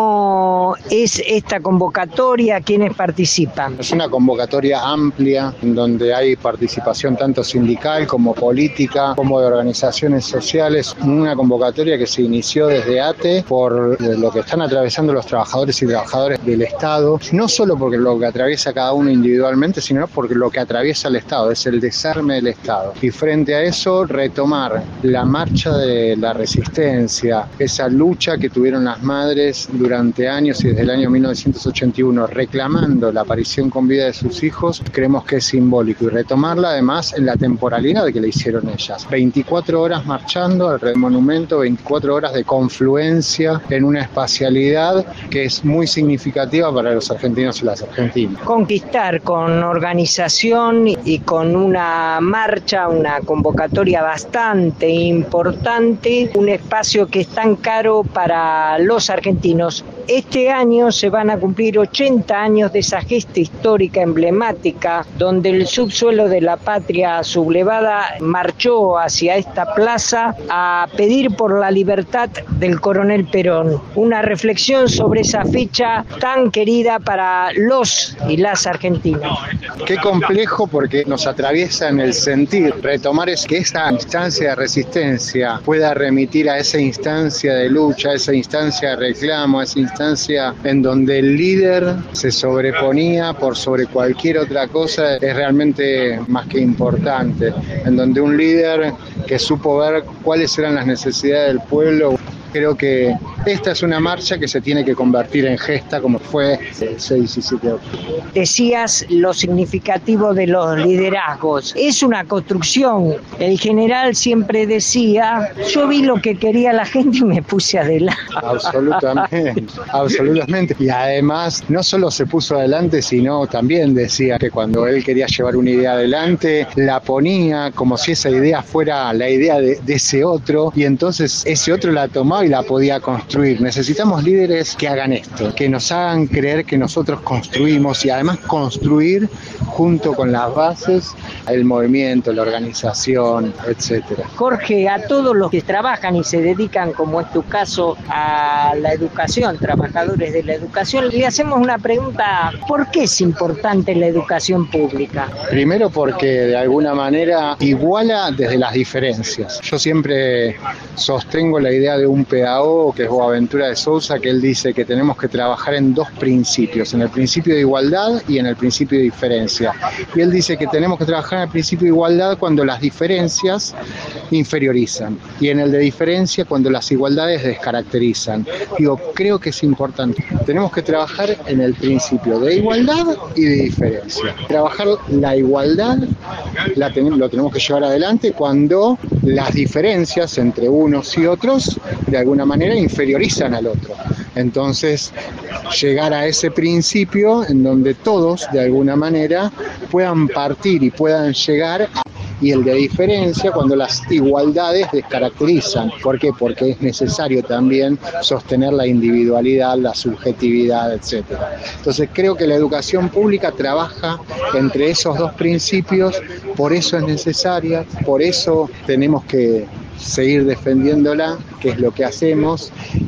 cómo es esta convocatoria, quiénes participan. Es una convocatoria amplia, en donde hay participación tanto sindical como política, como de organizaciones sociales. Una convocatoria que se inició desde A T E por lo que están atravesando los trabajadores y trabajadores del Estado, no solo porque lo que atraviesa cada uno individualmente, sino porque lo que atraviesa el Estado, es el desarme del Estado. Y frente a eso, retomar la marcha de la resistencia, esa lucha que tuvieron las madres durante años y desde el año mil novecientos ochenta y uno, reclamando la aparición con vida de sus hijos, creemos que es simbólico. Y retomarla además en la temporalidad que le hicieron ellas. veinticuatro horas marchando al monumento, veinticuatro horas de confluencia en una espacialidad que es muy significativa para los argentinos y las argentinas. Conquistar con organización y con una marcha, una convocatoria bastante importante, un espacio que es tan caro para los argentinos. Este año se van a cumplir ochenta años de esa gesta histórica emblemática, donde el subsuelo de la patria sublevada marchó hacia esta plaza a pedir por la libertad del coronel Perón. Una reflexión sobre esa fecha tan querida para los y las argentinas. Qué complejo, porque nos atraviesa en el sentir. Retomar es que esta instancia de resistencia pueda remitir a esa instancia de lucha, a esa instancia de reclamo, a esa instancia en donde el líder se sobreponía por sobre cualquier otra cosa, es realmente más que importante. En donde un líder que supo ver cuáles eran las necesidades del pueblo. Creo que esta es una marcha que se tiene que convertir en gesta, como fue el seis y siete de octubre. Decías lo significativo de los liderazgos. Es una construcción. El general siempre decía, yo vi lo que quería la gente y me puse adelante. Absolutamente, absolutamente. Y además, no solo se puso adelante, sino también decía que cuando él quería llevar una idea adelante, la ponía como si esa idea fuera la idea de, de ese otro, y entonces ese otro la tomaba y la podía construir. Necesitamos líderes que hagan esto, que nos hagan creer que nosotros construimos, y además construir junto con las bases el movimiento, la organización, etcétera. Jorge, a todos los que trabajan y se dedican, como es tu caso, a la educación, trabajadores de la educación, le hacemos una pregunta: ¿por qué es importante la educación pública? Primero porque de alguna manera iguala desde las diferencias. Yo siempre sostengo la idea de un pedagogo, que es Boaventura de Sousa, que él dice que tenemos que trabajar en dos principios, en el principio de igualdad y en el principio de diferencia. Y él dice que tenemos que trabajar en el principio de igualdad cuando las diferencias inferiorizan, y en el de diferencia cuando las igualdades descaracterizan. Digo, creo que es importante. Tenemos que trabajar en el principio de igualdad y de diferencia. Trabajar la igualdad la ten- lo tenemos que llevar adelante cuando las diferencias entre unos y otros de alguna manera inferiorizan al otro. Entonces, llegar a ese principio en donde todos de alguna manera puedan partir y puedan llegar a, y el de diferencia cuando las igualdades descaracterizan. ¿Por qué? Porque es necesario también sostener la individualidad, la subjetividad, etcétera. Entonces creo que la educación pública trabaja entre esos dos principios, por eso es necesaria, por eso tenemos que seguir defendiéndola, que es lo que hacemos,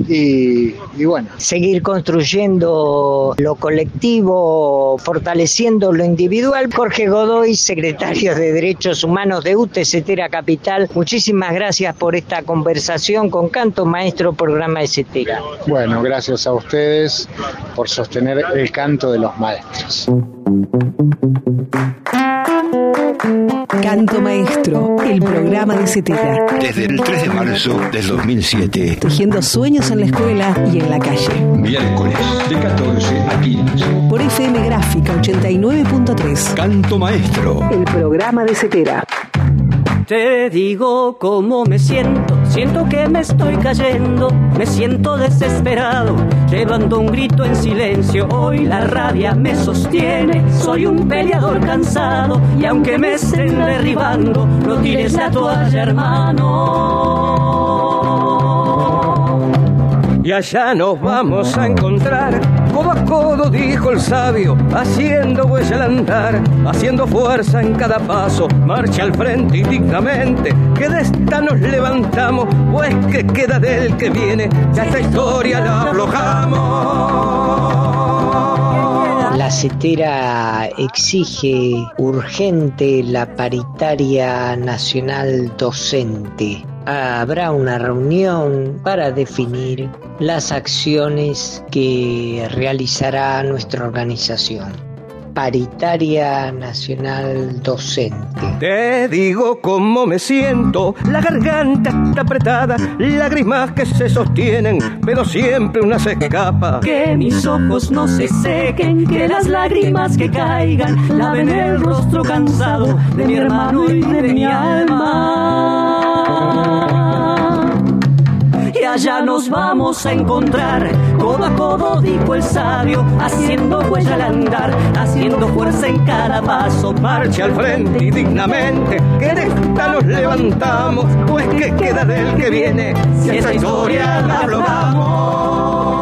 y, y bueno. Seguir construyendo lo colectivo, fortaleciendo lo individual. Jorge Godoy, secretario de Derechos Humanos de U T E Cetera Capital, muchísimas gracias por esta conversación con Canto Maestro, programa de Cetera. Bueno, gracias a ustedes por sostener el canto de los maestros. Canto Maestro, el programa de Cetera. Desde el tres de marzo del dos mil siete. Tejiendo sueños en la escuela y en la calle. Miércoles de catorce a quince. Por F M Gráfica ochenta y nueve punto tres. Canto Maestro. El programa de Cetera. Te digo cómo me siento, siento que me estoy cayendo, me siento desesperado, llevando un grito en silencio. Hoy la rabia me sostiene, soy un peleador cansado, y aunque me estén derribando, no tires la toalla, hermano. Y allá nos vamos a encontrar, codo a codo, dijo el sabio, haciendo huella al andar, haciendo fuerza en cada paso, marcha al frente y dignamente, que de esta nos levantamos, pues que queda del que viene, ya esta historia la aflojamos. La CETERA exige urgente la paritaria nacional docente. Habrá una reunión para definir las acciones que realizará nuestra organización. Paritaria Nacional Docente. Te digo cómo me siento, la garganta está apretada, lágrimas que se sostienen, pero siempre una se escapa. Que mis ojos no se sequen, que las lágrimas que caigan laven el rostro cansado de mi hermano y de mi alma. Y allá nos vamos a encontrar, codo a codo, dijo el sabio, haciendo huella al andar, haciendo fuerza en cada paso. Marcha al frente y dignamente, que de esta nos levantamos, pues que queda del que viene, si esa historia la aflojamos.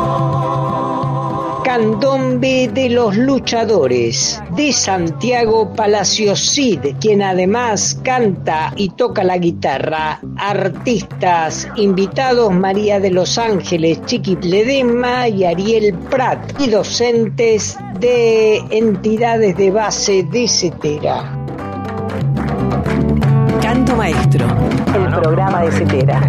Candombe de los luchadores, de Santiago Palacios Cid, quien además canta y toca la guitarra. Artistas invitados: María de los Ángeles, Chiqui Ledesma y Ariel Prat, y docentes de entidades de base de CETERA. Canto Maestro, el programa de CETERA.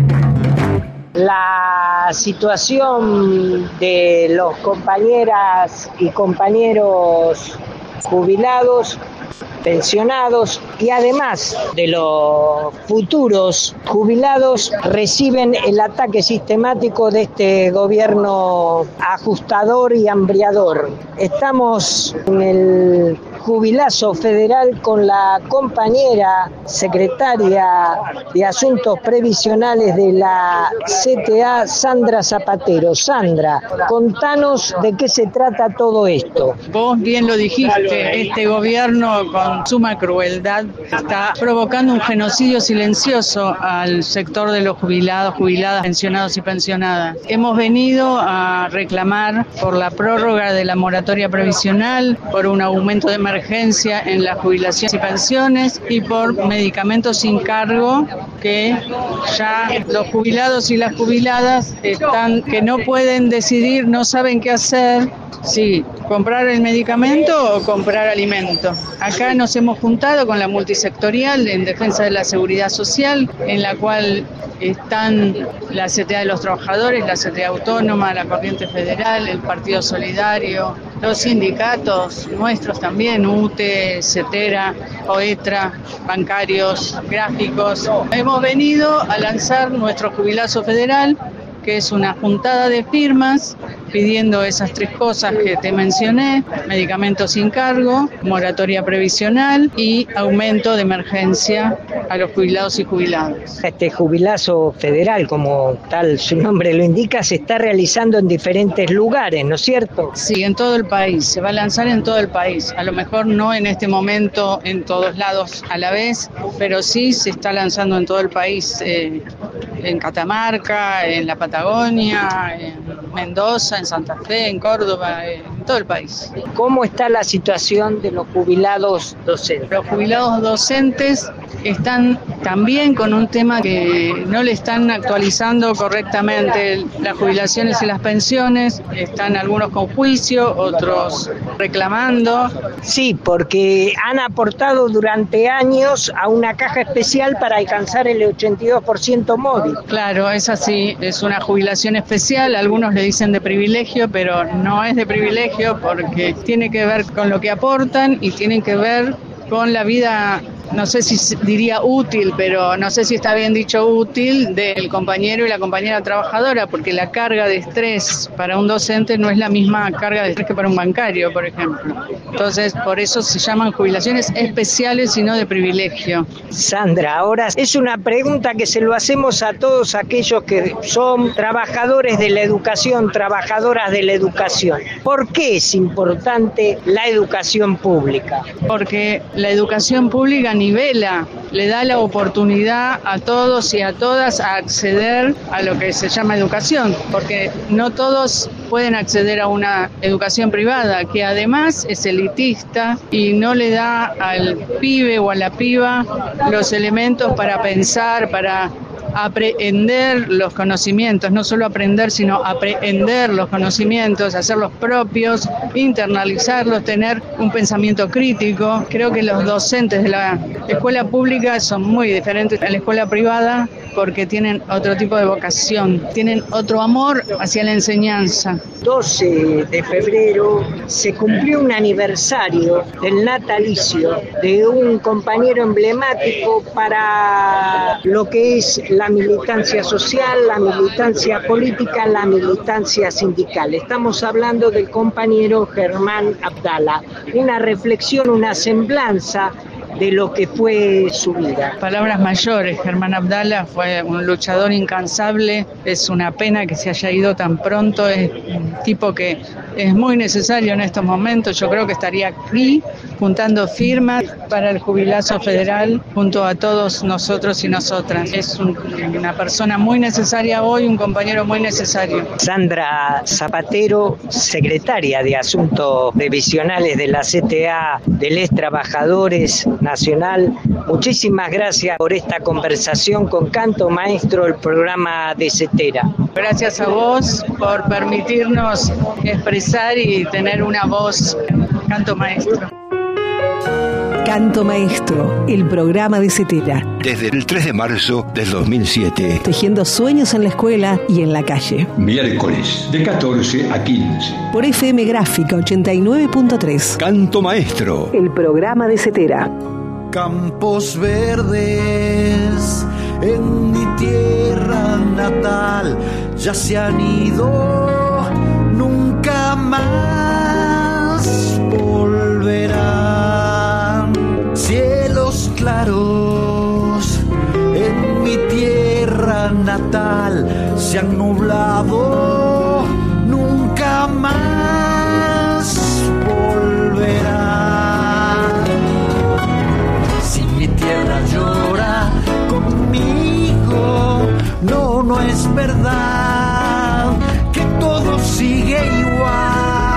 La situación de los compañeras y compañeros jubilados, pensionados y además de los futuros jubilados reciben el ataque sistemático de este gobierno ajustador y hambriador. Estamos en el jubilazo federal con la compañera secretaria de Asuntos Previsionales de la C T A, Sandra Zapatero. Sandra, contanos de qué se trata todo esto. Vos bien lo dijiste, este gobierno con suma crueldad está provocando un genocidio silencioso al sector de los jubilados, jubiladas, pensionados y pensionadas. Hemos venido a reclamar por la prórroga de la moratoria previsional, por un aumento de emergencia en las jubilaciones y pensiones y por medicamentos sin cargo, que ya los jubilados y las jubiladas están que no pueden decidir, no saben qué hacer, si comprar el medicamento o comprar alimento. Acá nos hemos juntado con la multisectorial en defensa de la seguridad social, en la cual están la C T A de los Trabajadores, la C T A Autónoma, la Corriente Federal, el Partido Solidario, los sindicatos nuestros también, U T E, CETERA, OETRA, bancarios, gráficos. Hemos venido a lanzar nuestro jubilazo federal, que es una juntada de firmas pidiendo esas tres cosas que te mencioné: medicamentos sin cargo, moratoria previsional y aumento de emergencia a los jubilados y jubiladas. Este jubilazo federal, como tal su nombre lo indica, se está realizando en diferentes lugares, ¿no es cierto? Sí, en todo el país, se va a lanzar en todo el país, a lo mejor no en este momento en todos lados a la vez, pero sí se está lanzando en todo el país, eh, en Catamarca, en la Patagonia, en Mendoza, en Santa Fe, en Córdoba, en todo el país. ¿Cómo está la situación de los jubilados docentes? Los jubilados docentes están también con un tema que no le están actualizando correctamente las jubilaciones y las pensiones. Están algunos con juicio, otros reclamando. Sí, porque han aportado durante años a una caja especial para alcanzar el ochenta y dos por ciento móvil. Claro, es así, es una jubilación especial, algunos le dicen de privilegio, pero no es de privilegio porque tiene que ver con lo que aportan y tiene que ver con la vida no sé si diría útil, pero no sé si está bien dicho útil, del compañero y la compañera trabajadora, porque la carga de estrés para un docente no es la misma carga de estrés que para un bancario, por ejemplo. Entonces, por eso se llaman jubilaciones especiales y no de privilegio. Sandra, ahora es una pregunta que se lo hacemos a todos aquellos que son trabajadores de la educación, trabajadoras de la educación. ¿Por qué es importante la educación pública? Porque la educación pública nivela, le da la oportunidad a todos y a todas a acceder a lo que se llama educación, porque no todos pueden acceder a una educación privada, que además es elitista y no le da al pibe o a la piba los elementos para pensar, para aprender los conocimientos, no solo aprender, sino aprender los conocimientos, hacerlos propios, internalizarlos, tener un pensamiento crítico. Creo que los docentes de la escuela pública son muy diferentes a la escuela privada porque tienen otro tipo de vocación, tienen otro amor hacia la enseñanza. doce de febrero se cumplió un aniversario del natalicio de un compañero emblemático para lo que es la militancia social, la militancia política, la militancia sindical. Estamos hablando del compañero Germán Abdala. Una reflexión, una semblanza de lo que fue su vida. Palabras mayores, Germán Abdala fue un luchador incansable, es una pena que se haya ido tan pronto, es un tipo que es muy necesario en estos momentos. Yo creo que estaría aquí juntando firmas para el jubilazo federal junto a todos nosotros y nosotras. Es un, una persona muy necesaria hoy, un compañero muy necesario. Sandra Zapatero, secretaria de Asuntos Previsionales de la C T A de los Trabajadores Nacional, muchísimas gracias por esta conversación con Canto Maestro, el programa de CETERA. Gracias a vos por permitirnos expresar y tener una voz. Canto Maestro. Canto Maestro, el programa de CETERA. Desde el tres de marzo del dos mil siete. Tejiendo sueños en la escuela y en la calle. Miércoles, de catorce a quince. Por F M Gráfica ochenta y nueve punto tres. Canto Maestro. El programa de CETERA. Campos verdes en mi tierra natal ya se han ido, nunca más volverán. Cielos claros en mi tierra natal se han nublado, nunca más volverán. Si mi tierra llora conmigo, no, no es verdad que todo sigue igual.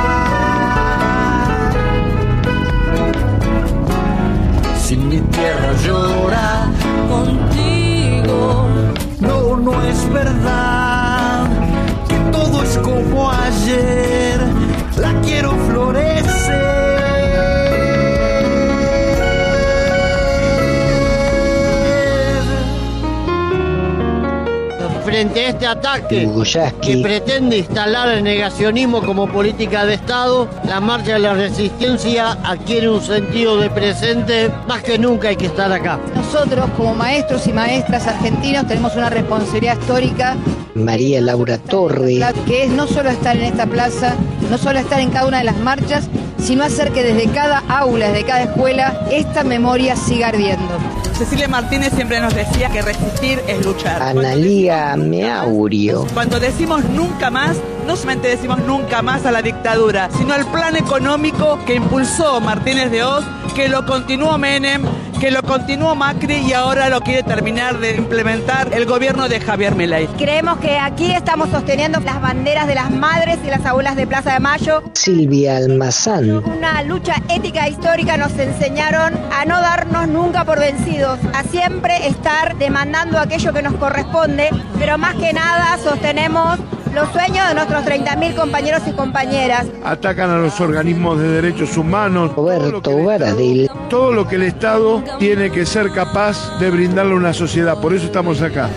Si mi tierra llora contigo, no, no es verdad que todo es como ayer. La quiero florecer. Frente a este ataque que pretende instalar el negacionismo como política de Estado, la marcha de la resistencia adquiere un sentido de presente. Más que nunca hay que estar acá. Nosotros, como maestros y maestras argentinos, tenemos una responsabilidad histórica. María Laura Torre. Que es no solo estar en esta plaza, no solo estar en cada una de las marchas, sino hacer que desde cada aula, desde cada escuela, esta memoria siga ardiendo. Cecilia Martínez siempre nos decía que resistir es luchar. Analía Meaurio. Cuando decimos nunca más, no solamente decimos nunca más a la dictadura, sino al plan económico que impulsó Martínez de Hoz, que lo continuó Menem, que lo continuó Macri y ahora lo quiere terminar de implementar el gobierno de Javier Milei. Creemos que aquí estamos sosteniendo las banderas de las madres y las abuelas de Plaza de Mayo. Silvia Almazán. Una lucha ética e histórica nos enseñaron a no darnos nunca por vencidos, a siempre estar demandando aquello que nos corresponde, pero más que nada sostenemos los sueños de nuestros treinta mil compañeros y compañeras. Atacan a los organismos de derechos humanos. Roberto Baradil. Todo lo que el Estado tiene que ser capaz de brindarle a una sociedad. Por eso estamos acá.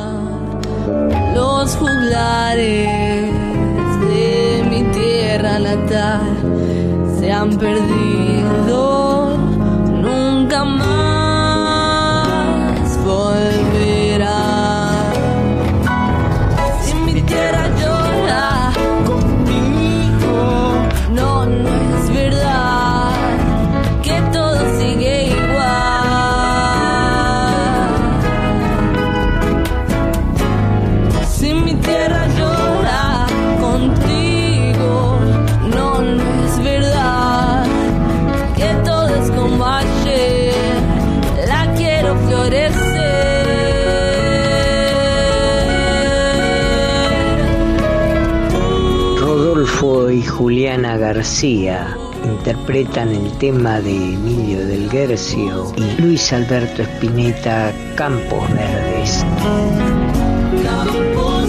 Los juglares de mi tierra natal se han perdido, nunca más Rufo y Juliana García interpretan el tema de Emilio del Guercio y Luis Alberto Spinetta, Campos Verdes. Campos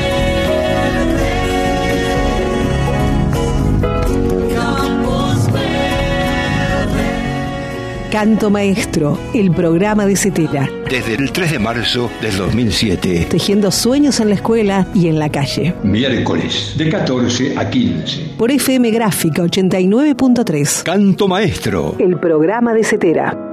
Canto Maestro, el programa de Cetera. Desde el tres de marzo del dos mil siete. Tejiendo sueños en la escuela y en la calle. Miércoles, de catorce a quince. Por F M Gráfica ochenta y nueve punto tres. Canto Maestro, el programa de Cetera.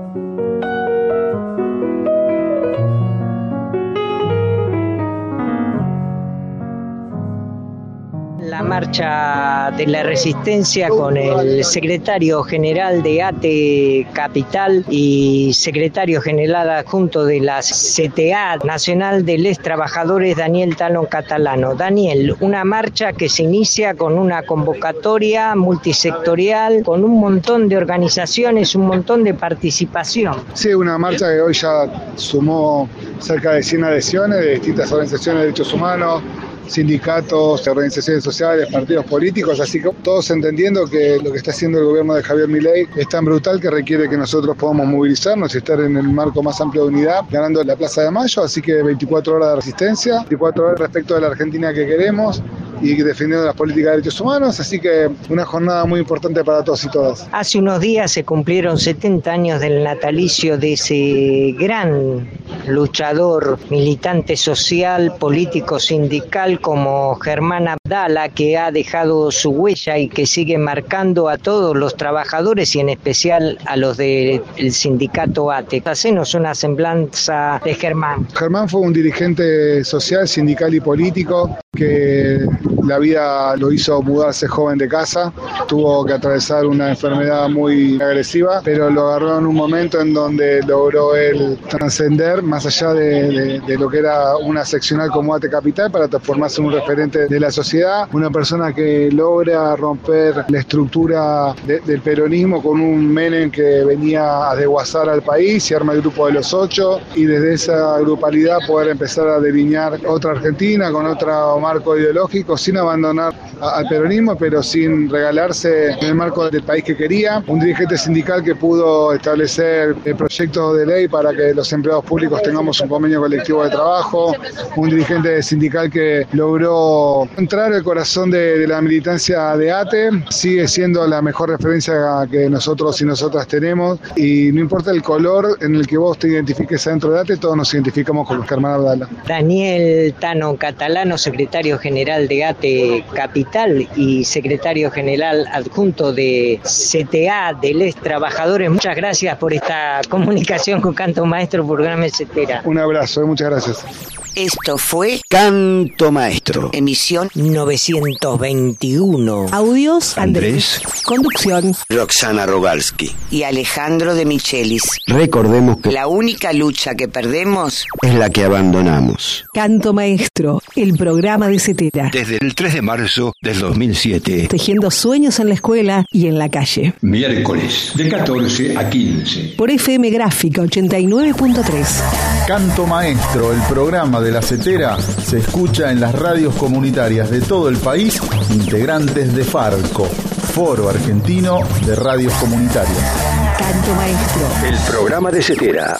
La marcha de la resistencia con el secretario general de A T E Capital y secretario general adjunto de la C T A Nacional de los Trabajadores, Daniel Tano Catalano. Daniel, una marcha que se inicia con una convocatoria multisectorial, con un montón de organizaciones, un montón de participación. Sí, una marcha que hoy ya sumó cerca de cien adhesiones de distintas organizaciones de derechos humanos, sindicatos, organizaciones sociales, partidos políticos, así que todos entendiendo que lo que está haciendo el gobierno de Javier Milei es tan brutal que requiere que nosotros podamos movilizarnos y estar en el marco más amplio de unidad, ganando la Plaza de Mayo, así que veinticuatro horas de resistencia, veinticuatro horas respecto de la Argentina que queremos y defendiendo las políticas de derechos humanos, así que una jornada muy importante para todos y todas. Hace unos días se cumplieron setenta años del natalicio de ese gran luchador, militante social, político, sindical como Germán Abdala, que ha dejado su huella y que sigue marcando a todos los trabajadores y en especial a los del sindicato A T E. Hacenos una semblanza de Germán. Germán fue un dirigente social, sindical y político que la vida lo hizo mudarse joven de casa, tuvo que atravesar una enfermedad muy agresiva, pero lo agarró en un momento en donde logró él trascender más allá de, de, de lo que era una seccional como A T E Capital para transformarse en un referente de la sociedad, una persona que logra romper la estructura de, del peronismo con un Menem que venía a desguazar al país y arma el grupo de los ocho y desde esa grupalidad poder empezar a delinear otra Argentina con otro marco ideológico sin abandonar a, al peronismo, pero sin regalarse en el marco del país que quería. Un dirigente sindical que pudo establecer el proyecto de ley para que los empleados públicos tengamos un convenio colectivo de trabajo. Un dirigente sindical que logró entrar al corazón de, de la militancia de A T E. Sigue siendo la mejor referencia que nosotros y nosotras tenemos. Y no importa el color en el que vos te identifiques adentro de A T E, todos nos identificamos con Germán Abdala. Daniel Tano Catalano, secretario general de A T E Capital y secretario general adjunto de C T A de los Trabajadores. Muchas gracias por esta comunicación con Canto Maestro, programa Cetera. Un abrazo, muchas gracias. Esto fue Canto Maestro, emisión novecientos veintiuno. Audios Andrés. Conducción Roxana Rogalski y Alejandro de Michelis. Recordemos que la única lucha que perdemos es la que abandonamos. Canto Maestro, el programa de Cetera. Desde el tres de marzo del dos mil siete. Tejiendo sueños en la escuela y en la calle. Miércoles, de catorce a quince. Por F M Gráfica ochenta y nueve punto tres. Canto Maestro, el programa de la Cetera, se escucha en las radios comunitarias de todo el país, integrantes de Farco, Foro Argentino de Radios Comunitarias. Canto Maestro, el programa de Cetera.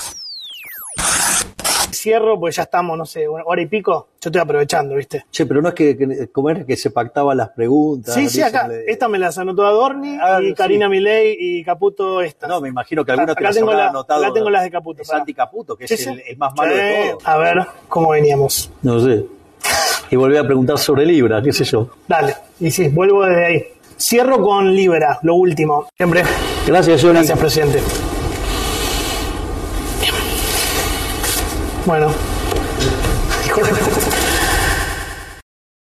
Cierro, pues ya estamos, no sé, una hora y pico. Yo estoy aprovechando, ¿viste? Che, pero no es que, que ¿cómo era que se pactaban las preguntas? Sí, sí, acá. Le... Esta me las anotó Adorni ah, y Karina sí. Milei y Caputo esta. No, me imagino que alguna te las habrá la, anotado. Acá tengo las de Caputo. Es Santi Caputo, que sí, es sí. El, el más malo sí. de todos. A ver, ¿cómo veníamos? No sé. Y volví a preguntar sobre Libra, qué sé yo. Dale, y sí, vuelvo desde ahí. Cierro con Libra, lo último. Siempre. Gracias, Johnny. Gracias, presidente. Bueno.